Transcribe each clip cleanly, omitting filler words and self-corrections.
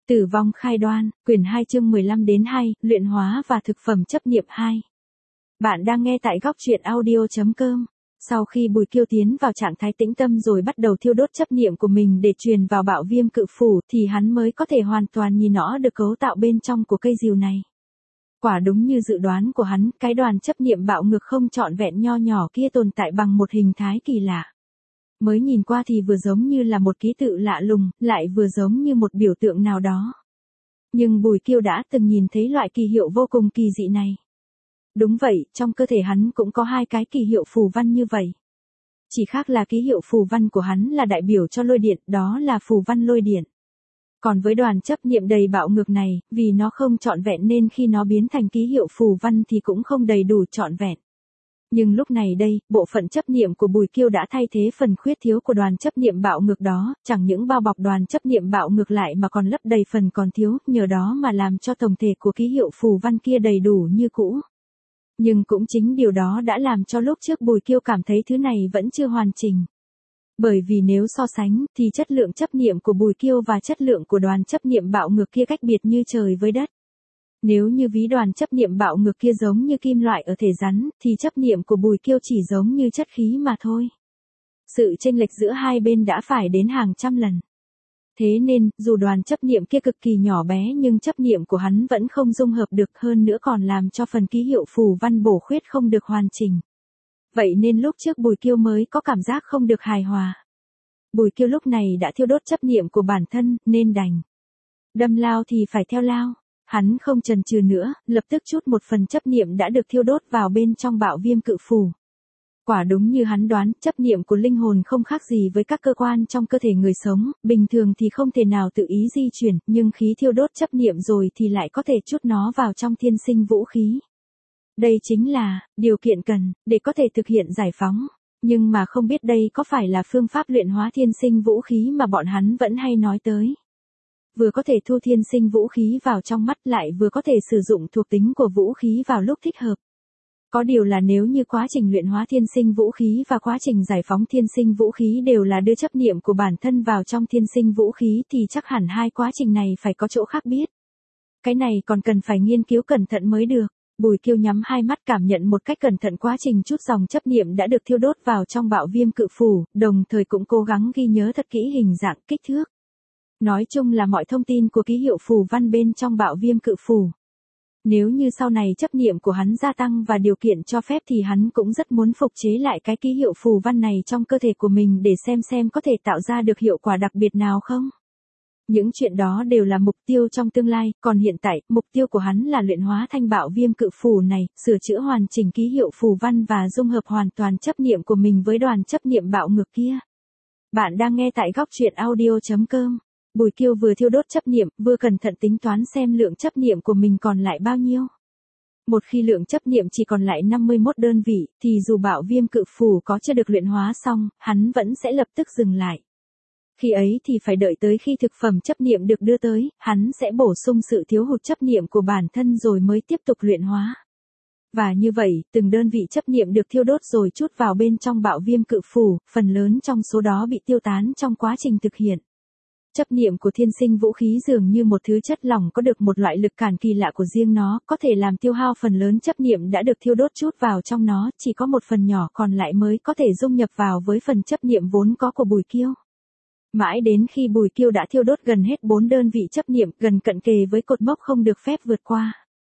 Tử vong khai đoan, quyển 2 chương 15 đến 2, luyện hóa và thực phẩm chấp niệm 2. Bạn đang nghe tại góc truyện audio.com. Sau khi Bùi Kiêu tiến vào trạng thái tĩnh tâm rồi bắt đầu thiêu đốt chấp niệm của mình để truyền vào bạo viêm cự phủ thì hắn mới có thể hoàn toàn nhìn rõ được cấu tạo bên trong của cây rìu này. Quả đúng như dự đoán của hắn, cái đoàn chấp niệm bạo ngược không trọn vẹn nho nhỏ kia tồn tại bằng một hình thái kỳ lạ. Mới nhìn qua thì vừa giống như là một ký tự lạ lùng, lại vừa giống như một biểu tượng nào đó. Nhưng Bùi Kiêu đã từng nhìn thấy loại kỳ hiệu vô cùng kỳ dị này. Đúng vậy, trong cơ thể hắn cũng có hai cái kỳ hiệu phù văn như vậy. Chỉ khác là ký hiệu phù văn của hắn là đại biểu cho lôi điện, đó là phù văn lôi điện. Còn với đoàn chấp niệm đầy bạo ngược này, vì nó không trọn vẹn nên khi nó biến thành ký hiệu phù văn thì cũng không đầy đủ trọn vẹn. Nhưng lúc này đây, bộ phận chấp niệm của Bùi Kiêu đã thay thế phần khuyết thiếu của đoàn chấp niệm bạo ngược đó, chẳng những bao bọc đoàn chấp niệm bạo ngược lại mà còn lấp đầy phần còn thiếu, nhờ đó mà làm cho tổng thể của ký hiệu phù văn kia đầy đủ như cũ. Nhưng cũng chính điều đó đã làm cho lúc trước Bùi Kiêu cảm thấy thứ này vẫn chưa hoàn chỉnh. Bởi vì nếu so sánh, thì chất lượng chấp niệm của Bùi Kiêu và chất lượng của đoàn chấp niệm bạo ngược kia cách biệt như trời với đất. Nếu như ví đoàn chấp niệm bạo ngược kia giống như kim loại ở thể rắn, thì chấp niệm của Bùi Kiêu chỉ giống như chất khí mà thôi. Sự chênh lệch giữa hai bên đã phải đến hàng trăm lần. Thế nên, dù đoàn chấp niệm kia cực kỳ nhỏ bé nhưng chấp niệm của hắn vẫn không dung hợp được, hơn nữa còn làm cho phần ký hiệu phù văn bổ khuyết không được hoàn chỉnh. Vậy nên lúc trước Bùi Kiêu mới có cảm giác không được hài hòa. Bùi Kiêu lúc này đã thiêu đốt chấp niệm của bản thân, nên đành đâm lao thì phải theo lao. Hắn không chần chừ nữa, lập tức chút một phần chấp niệm đã được thiêu đốt vào bên trong bạo viêm cự phủ. Quả đúng như hắn đoán, chấp niệm của linh hồn không khác gì với các cơ quan trong cơ thể người sống, bình thường thì không thể nào tự ý di chuyển, nhưng khí thiêu đốt chấp niệm rồi thì lại có thể chút nó vào trong thiên sinh vũ khí. Đây chính là điều kiện cần để có thể thực hiện giải phóng, nhưng mà không biết đây có phải là phương pháp luyện hóa thiên sinh vũ khí mà bọn hắn vẫn hay nói tới. Vừa có thể thu thiên sinh vũ khí vào trong mắt lại vừa có thể sử dụng thuộc tính của vũ khí vào lúc thích hợp. Có điều là nếu như quá trình luyện hóa thiên sinh vũ khí và quá trình giải phóng thiên sinh vũ khí đều là đưa chấp niệm của bản thân vào trong thiên sinh vũ khí thì chắc hẳn hai quá trình này phải có chỗ khác biệt. Cái này còn cần phải nghiên cứu cẩn thận mới được. Bùi Kiêu nhắm hai mắt cảm nhận một cách cẩn thận quá trình chút dòng chấp niệm đã được thiêu đốt vào trong bạo viêm cự phủ, đồng thời cũng cố gắng ghi nhớ thật kỹ hình dạng, kích thước. Nói chung là mọi thông tin của ký hiệu phù văn bên trong bạo viêm cự phủ. Nếu như sau này chấp niệm của hắn gia tăng và điều kiện cho phép thì hắn cũng rất muốn phục chế lại cái ký hiệu phù văn này trong cơ thể của mình để xem có thể tạo ra được hiệu quả đặc biệt nào không. Những chuyện đó đều là mục tiêu trong tương lai, còn hiện tại, mục tiêu của hắn là luyện hóa thanh bạo viêm cự phủ này, sửa chữa hoàn chỉnh ký hiệu phù văn và dung hợp hoàn toàn chấp niệm của mình với đoàn chấp niệm bạo ngược kia. Bạn đang nghe tại góc truyện audio.com. Bùi Kiêu vừa thiêu đốt chấp niệm, vừa cẩn thận tính toán xem lượng chấp niệm của mình còn lại bao nhiêu. Một khi lượng chấp niệm chỉ còn lại 51 đơn vị, thì dù bạo viêm cự phủ có chưa được luyện hóa xong, hắn vẫn sẽ lập tức dừng lại. Khi ấy thì phải đợi tới khi thực phẩm chấp niệm được đưa tới, hắn sẽ bổ sung sự thiếu hụt chấp niệm của bản thân rồi mới tiếp tục luyện hóa. Và như vậy, từng đơn vị chấp niệm được thiêu đốt rồi chút vào bên trong bạo viêm cự phủ, phần lớn trong số đó bị tiêu tán trong quá trình thực hiện. Chấp niệm của thiên sinh vũ khí dường như một thứ chất lỏng có được một loại lực cản kỳ lạ của riêng nó, có thể làm tiêu hao phần lớn chấp niệm đã được thiêu đốt chút vào trong nó, chỉ có một phần nhỏ còn lại mới có thể dung nhập vào với phần chấp niệm vốn có của Bùi Kiêu. Mãi đến khi Bùi Kiêu đã thiêu đốt gần hết 4 đơn vị chấp niệm, gần cận kề với cột mốc không được phép vượt qua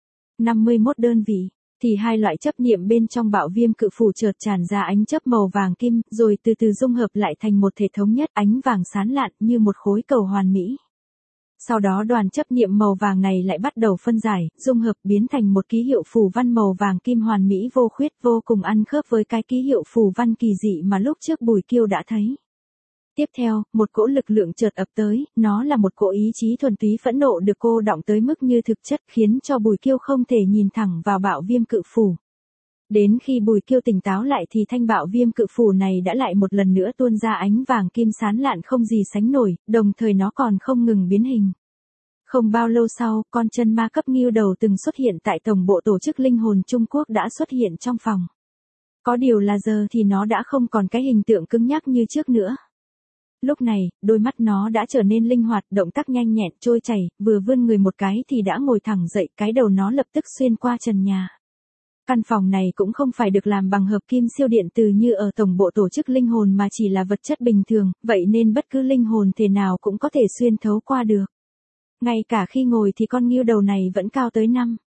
51 đơn vị, thì hai loại chấp niệm bên trong bạo viêm cự phủ chợt tràn ra ánh chớp màu vàng kim, rồi từ từ dung hợp lại thành một thể thống nhất, ánh vàng sáng lạn như một khối cầu hoàn mỹ. Sau đó đoàn chấp niệm màu vàng này lại bắt đầu phân giải, dung hợp biến thành một ký hiệu phù văn màu vàng kim hoàn mỹ vô khuyết, vô cùng ăn khớp với cái ký hiệu phù văn kỳ dị mà lúc trước Bùi Kiêu đã thấy. Tiếp theo, một cỗ lực lượng chợt ập tới, nó là một cỗ ý chí thuần túy phẫn nộ được cô đọng tới mức như thực chất, khiến cho Bùi Kiêu không thể nhìn thẳng vào bạo viêm cự phủ. Đến khi Bùi Kiêu tỉnh táo lại thì thanh bạo viêm cự phủ này đã lại một lần nữa tuôn ra ánh vàng kim sáng lạn không gì sánh nổi, đồng thời nó còn không ngừng biến hình. Không bao lâu sau, con chân ma cấp Ngưu Đầu từng xuất hiện tại tổng bộ tổ chức linh hồn Trung Quốc đã xuất hiện trong phòng. Có điều là giờ thì nó đã không còn cái hình tượng cứng nhắc như trước nữa. Lúc này, đôi mắt nó đã trở nên linh hoạt, động tác nhanh nhẹn, trôi chảy, vừa vươn người một cái thì đã ngồi thẳng dậy, cái đầu nó lập tức xuyên qua trần nhà. Căn phòng này cũng không phải được làm bằng hợp kim siêu điện từ như ở tổng bộ tổ chức linh hồn mà chỉ là vật chất bình thường, vậy nên bất cứ linh hồn thể nào cũng có thể xuyên thấu qua được. Ngay cả khi ngồi thì con ngưu đầu này vẫn cao tới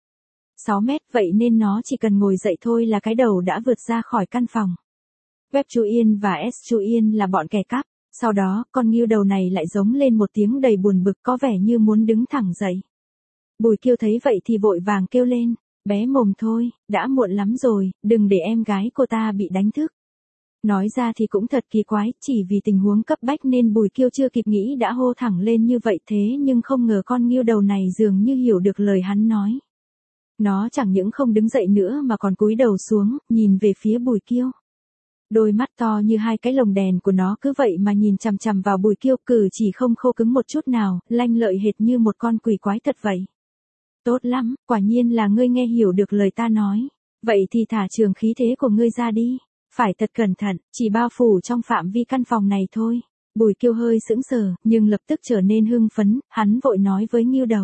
6 mét, vậy nên nó chỉ cần ngồi dậy thôi là cái đầu đã vượt ra khỏi căn phòng. Web Chu Yên và S Chu Yên là bọn kẻ cắp. Sau đó, con ngưu đầu này lại giống lên một tiếng đầy buồn bực, có vẻ như muốn đứng thẳng dậy. Bùi Kiêu thấy vậy thì vội vàng kêu lên, bé mồm thôi, đã muộn lắm rồi, đừng để em gái cô ta bị đánh thức. Nói ra thì cũng thật kỳ quái, chỉ vì tình huống cấp bách nên Bùi Kiêu chưa kịp nghĩ đã hô thẳng lên như vậy, thế nhưng không ngờ con ngưu đầu này dường như hiểu được lời hắn nói. Nó chẳng những không đứng dậy nữa mà còn cúi đầu xuống, nhìn về phía Bùi Kiêu. Đôi mắt to như hai cái lồng đèn của nó cứ vậy mà nhìn chằm chằm vào Bùi Kiêu, cử chỉ không khô cứng một chút nào, lanh lợi hệt như một con quỷ quái thật vậy. Tốt lắm, quả nhiên là ngươi nghe hiểu được lời ta nói. Vậy thì thả trường khí thế của ngươi ra đi. Phải thật cẩn thận, chỉ bao phủ trong phạm vi căn phòng này thôi. Bùi Kiêu hơi sững sờ, nhưng lập tức trở nên hưng phấn, hắn vội nói với ngưu đầu.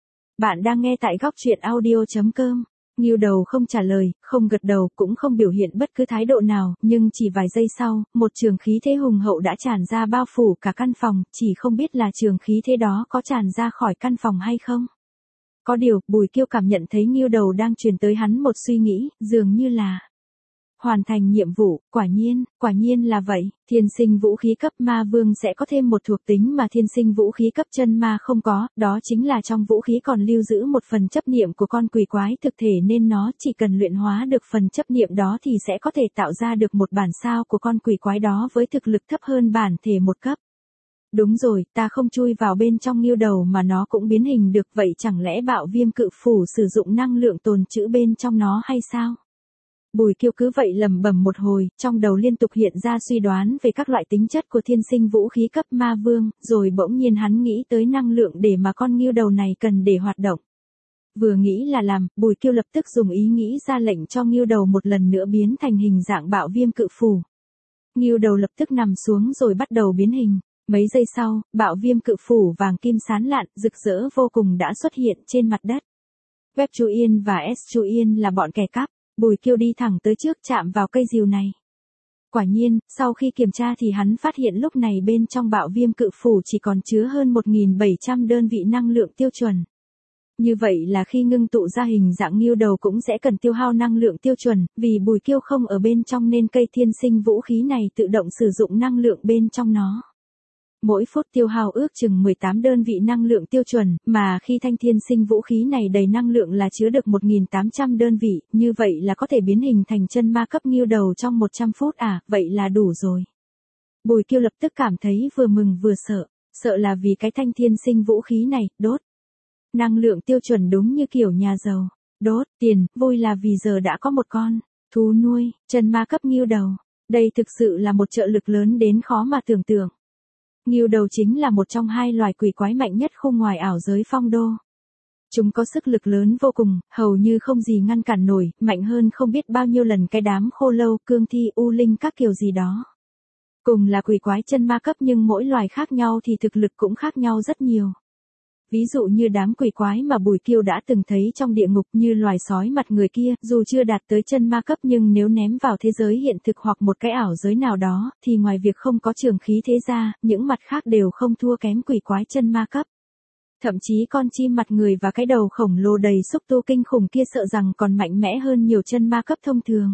Bạn đang nghe tại góc truyện audio.com. Ngưu đầu không trả lời, không gật đầu, cũng không biểu hiện bất cứ thái độ nào, nhưng chỉ vài giây sau, một trường khí thế hùng hậu đã tràn ra bao phủ cả căn phòng, chỉ không biết là trường khí thế đó có tràn ra khỏi căn phòng hay không. Có điều, Bùi Kiêu cảm nhận thấy ngưu đầu đang truyền tới hắn một suy nghĩ, dường như là hoàn thành nhiệm vụ. Quả nhiên là vậy, thiên sinh vũ khí cấp ma vương sẽ có thêm một thuộc tính mà thiên sinh vũ khí cấp chân ma không có, đó chính là trong vũ khí còn lưu giữ một phần chấp niệm của con quỷ quái thực thể, nên nó chỉ cần luyện hóa được phần chấp niệm đó thì sẽ có thể tạo ra được một bản sao của con quỷ quái đó với thực lực thấp hơn bản thể một cấp. Đúng rồi, ta không chui vào bên trong ngưu đầu mà nó cũng biến hình được, vậy chẳng lẽ bạo viêm cự phủ sử dụng năng lượng tồn trữ bên trong nó hay sao? Bùi Kiêu cứ vậy lẩm bẩm một hồi, trong đầu liên tục hiện ra suy đoán về các loại tính chất của thiên sinh vũ khí cấp ma vương, rồi bỗng nhiên hắn nghĩ tới năng lượng để mà con ngưu đầu này cần để hoạt động. Vừa nghĩ là làm, Bùi Kiêu lập tức dùng ý nghĩ ra lệnh cho ngưu đầu một lần nữa biến thành hình dạng bạo viêm cự phủ. Ngưu đầu lập tức nằm xuống rồi bắt đầu biến hình. Mấy giây sau, bạo viêm cự phủ vàng kim sáng lạn, rực rỡ vô cùng đã xuất hiện trên mặt đất. Web Chu Yên và S Chu Yên là bọn kẻ cắp. Bùi Kiêu đi thẳng tới trước chạm vào cây rìu này. Quả nhiên, sau khi kiểm tra thì hắn phát hiện lúc này bên trong bạo viêm cự phủ chỉ còn chứa hơn 1.700 đơn vị năng lượng tiêu chuẩn. Như vậy là khi ngưng tụ ra hình dạng ngưu đầu cũng sẽ cần tiêu hao năng lượng tiêu chuẩn, vì Bùi Kiêu không ở bên trong nên cây thiên sinh vũ khí này tự động sử dụng năng lượng bên trong nó. Mỗi phút tiêu hao ước chừng 18 đơn vị năng lượng tiêu chuẩn, mà khi thanh thiên sinh vũ khí này đầy năng lượng là chứa được 1.800 đơn vị, như vậy là có thể biến hình thành chân ma cấp ngưu đầu trong 100 phút à, vậy là đủ rồi. Bùi Kiêu lập tức cảm thấy vừa mừng vừa sợ là vì cái thanh thiên sinh vũ khí này, đốt. Năng lượng tiêu chuẩn đúng như kiểu nhà giàu, đốt, tiền, vui là vì giờ đã có một con thú nuôi, chân ma cấp ngưu đầu. Đây thực sự là một trợ lực lớn đến khó mà tưởng tượng. Ngưu đầu chính là một trong hai loài quỷ quái mạnh nhất khung ngoài ảo giới phong đô. Chúng có sức lực lớn vô cùng, hầu như không gì ngăn cản nổi, mạnh hơn không biết bao nhiêu lần cái đám khô lâu, cương thi, u linh các kiểu gì đó. Cùng là quỷ quái chân ma cấp nhưng mỗi loài khác nhau thì thực lực cũng khác nhau rất nhiều. Ví dụ như đám quỷ quái mà Bùi Kiêu đã từng thấy trong địa ngục, như loài sói mặt người kia, dù chưa đạt tới chân ma cấp nhưng nếu ném vào thế giới hiện thực hoặc một cái ảo giới nào đó, thì ngoài việc không có trường khí thế ra, những mặt khác đều không thua kém quỷ quái chân ma cấp. Thậm chí con chim mặt người và cái đầu khổng lồ đầy xúc tu kinh khủng kia sợ rằng còn mạnh mẽ hơn nhiều chân ma cấp thông thường.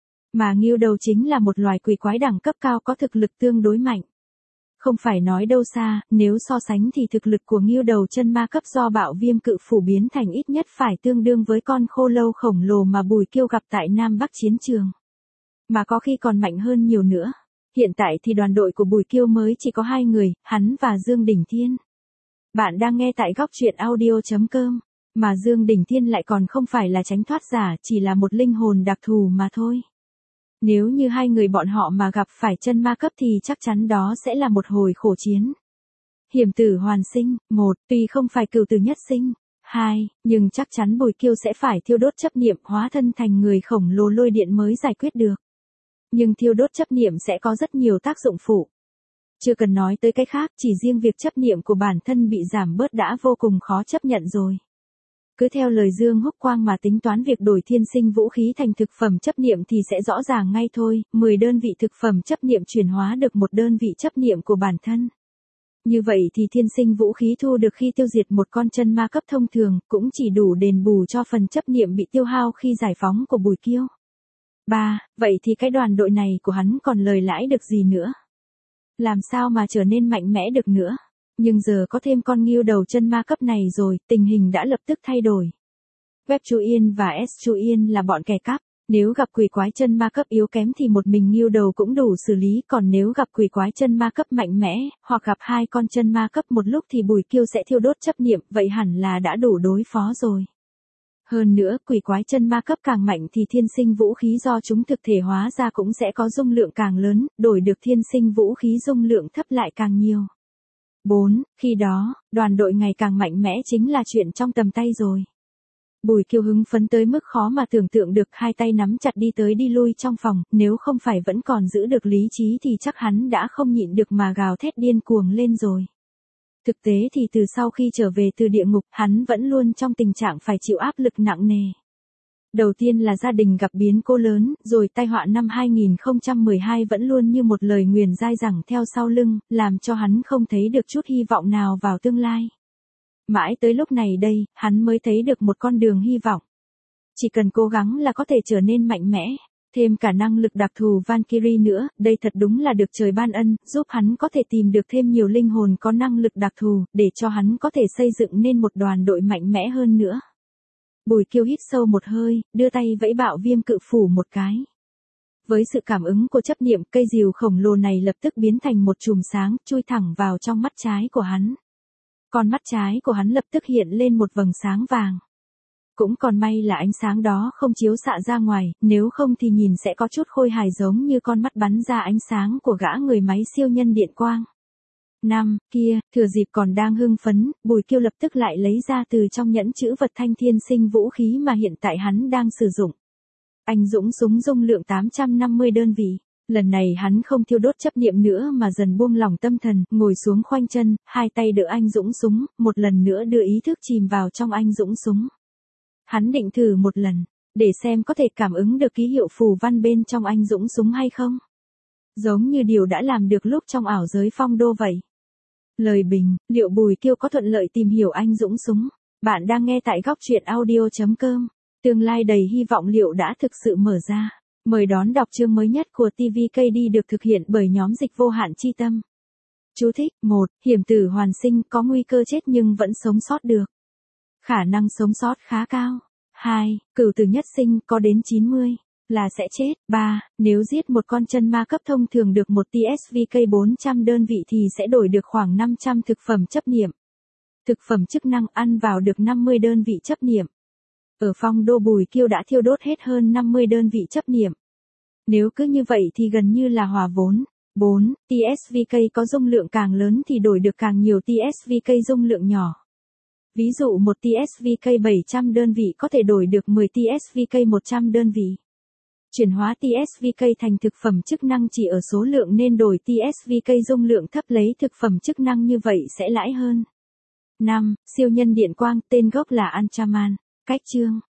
Mà ngưu đầu chính là một loài quỷ quái đẳng cấp cao có thực lực tương đối mạnh. Không phải nói đâu xa, nếu so sánh thì thực lực của ngưu đầu chân ma cấp do bạo viêm cự phủ biến thành ít nhất phải tương đương với con khô lâu khổng lồ mà Bùi Kiêu gặp tại Nam Bắc chiến trường. Mà có khi còn mạnh hơn nhiều nữa. Hiện tại thì đoàn đội của Bùi Kiêu mới chỉ có 2 người, hắn và Dương Đỉnh Thiên. Bạn đang nghe tại góc truyện audio.com, mà Dương Đỉnh Thiên lại còn không phải là tránh thoát giả, chỉ là một linh hồn đặc thù mà thôi. Nếu như 2 người bọn họ mà gặp phải chân ma cấp thì chắc chắn đó sẽ là một hồi khổ chiến. Hiểm tử hoàn sinh, 1, tuy không phải cửu tử nhất sinh, 2, nhưng chắc chắn Bùi Kiêu sẽ phải thiêu đốt chấp niệm hóa thân thành người khổng lồ lôi điện mới giải quyết được. Nhưng thiêu đốt chấp niệm sẽ có rất nhiều tác dụng phụ. Chưa cần nói tới cái khác, chỉ riêng việc chấp niệm của bản thân bị giảm bớt đã vô cùng khó chấp nhận rồi. Cứ theo lời Dương Húc Quang mà tính toán việc đổi thiên sinh vũ khí thành thực phẩm chấp niệm thì sẽ rõ ràng ngay thôi, 10 đơn vị thực phẩm chấp niệm chuyển hóa được một đơn vị chấp niệm của bản thân. Như vậy thì thiên sinh vũ khí thu được khi tiêu diệt một con chân ma cấp thông thường, cũng chỉ đủ đền bù cho phần chấp niệm bị tiêu hao khi giải phóng của Bùi Kiêu. 3. Vậy thì cái đoàn đội này của hắn còn lời lãi được gì nữa? Làm sao mà trở nên mạnh mẽ được nữa? Nhưng giờ có thêm con ngưu đầu chân ma cấp này rồi, tình hình đã lập tức thay đổi. Web Chu Yên và S Chu Yên là bọn kẻ cắp. Nếu gặp quỷ quái chân ma cấp yếu kém thì một mình ngưu đầu cũng đủ xử lý, còn nếu gặp quỷ quái chân ma cấp mạnh mẽ, hoặc gặp hai con chân ma cấp một lúc thì Bùi Kiêu sẽ thiêu đốt chấp niệm, vậy hẳn là đã đủ đối phó rồi. Hơn nữa, quỷ quái chân ma cấp càng mạnh thì thiên sinh vũ khí do chúng thực thể hóa ra cũng sẽ có dung lượng càng lớn, đổi được thiên sinh vũ khí dung lượng thấp lại càng nhiều. 4. Khi đó, đoàn đội ngày càng mạnh mẽ chính là chuyện trong tầm tay rồi. Bùi Kiêu hứng phấn tới mức khó mà tưởng tượng được, hai tay nắm chặt đi tới đi lui trong phòng, nếu không phải vẫn còn giữ được lý trí thì chắc hắn đã không nhịn được mà gào thét điên cuồng lên rồi. Thực tế thì từ sau khi trở về từ địa ngục, hắn vẫn luôn trong tình trạng phải chịu áp lực nặng nề. Đầu tiên là gia đình gặp biến cố lớn, rồi tai họa năm 2012 vẫn luôn như một lời nguyền dai dẳng theo sau lưng, làm cho hắn không thấy được chút hy vọng nào vào tương lai. Mãi tới lúc này đây, hắn mới thấy được một con đường hy vọng. Chỉ cần cố gắng là có thể trở nên mạnh mẽ, thêm cả năng lực đặc thù Valkyrie nữa, đây thật đúng là được trời ban ân, giúp hắn có thể tìm được thêm nhiều linh hồn có năng lực đặc thù, để cho hắn có thể xây dựng nên một đoàn đội mạnh mẽ hơn nữa. Bùi Kiêu hít sâu một hơi, đưa tay vẫy bạo viêm cự phủ một cái. Với sự cảm ứng của chấp niệm, cây rìu khổng lồ này lập tức biến thành một chùm sáng, chui thẳng vào trong mắt trái của hắn. Con mắt trái của hắn lập tức hiện lên một vầng sáng vàng. Cũng còn may là ánh sáng đó không chiếu xạ ra ngoài, nếu không thì nhìn sẽ có chút khôi hài giống như con mắt bắn ra ánh sáng của gã người máy siêu nhân điện quang. 5. Kia, thừa dịp còn đang hưng phấn, Bùi Kiêu lập tức lại lấy ra từ trong nhẫn chữ vật thanh thiên sinh vũ khí mà hiện tại hắn đang sử dụng. Anh dũng súng dung lượng 850 đơn vị. Lần này hắn không thiêu đốt chấp niệm nữa mà dần buông lỏng tâm thần, ngồi xuống khoanh chân, hai tay đỡ anh dũng súng, một lần nữa đưa ý thức chìm vào trong anh dũng súng. Hắn định thử một lần, để xem có thể cảm ứng được ký hiệu phù văn bên trong anh dũng súng hay không. Giống như điều đã làm được lúc trong ảo giới phong đô vậy. Lời bình, liệu Bùi Kiêu có thuận lợi tìm hiểu anh dũng súng? Bạn đang nghe tại góc truyện audio.com. Tương lai đầy hy vọng liệu đã thực sự mở ra. Mời đón đọc chương mới nhất của TVKD được thực hiện bởi nhóm dịch vô hạn chi tâm. Chú thích: 1. Hiểm tử hoàn sinh, có nguy cơ chết nhưng vẫn sống sót được. Khả năng sống sót khá cao. 2. Cửu tử nhất sinh, có đến 90 là sẽ chết. 3. Nếu giết một con chân ma cấp thông thường được một TSVK 400 đơn vị thì sẽ đổi được khoảng 500 thực phẩm chấp niệm. Thực phẩm chức năng ăn vào được 50 đơn vị chấp niệm. Ở phong đô Bùi Kiêu đã thiêu đốt hết hơn 50 đơn vị chấp niệm. Nếu cứ như vậy thì gần như là hòa vốn. 4. TSVK có dung lượng càng lớn thì đổi được càng nhiều TSVK dung lượng nhỏ. Ví dụ một TSVK 700 đơn vị có thể đổi được 10 TSVK 100 đơn vị. Chuyển hóa TSVK thành thực phẩm chức năng chỉ ở số lượng nên đổi TSVK dung lượng thấp lấy thực phẩm chức năng như vậy sẽ lãi hơn. 5. Siêu nhân điện quang, tên gốc là Anchaman. Cách chương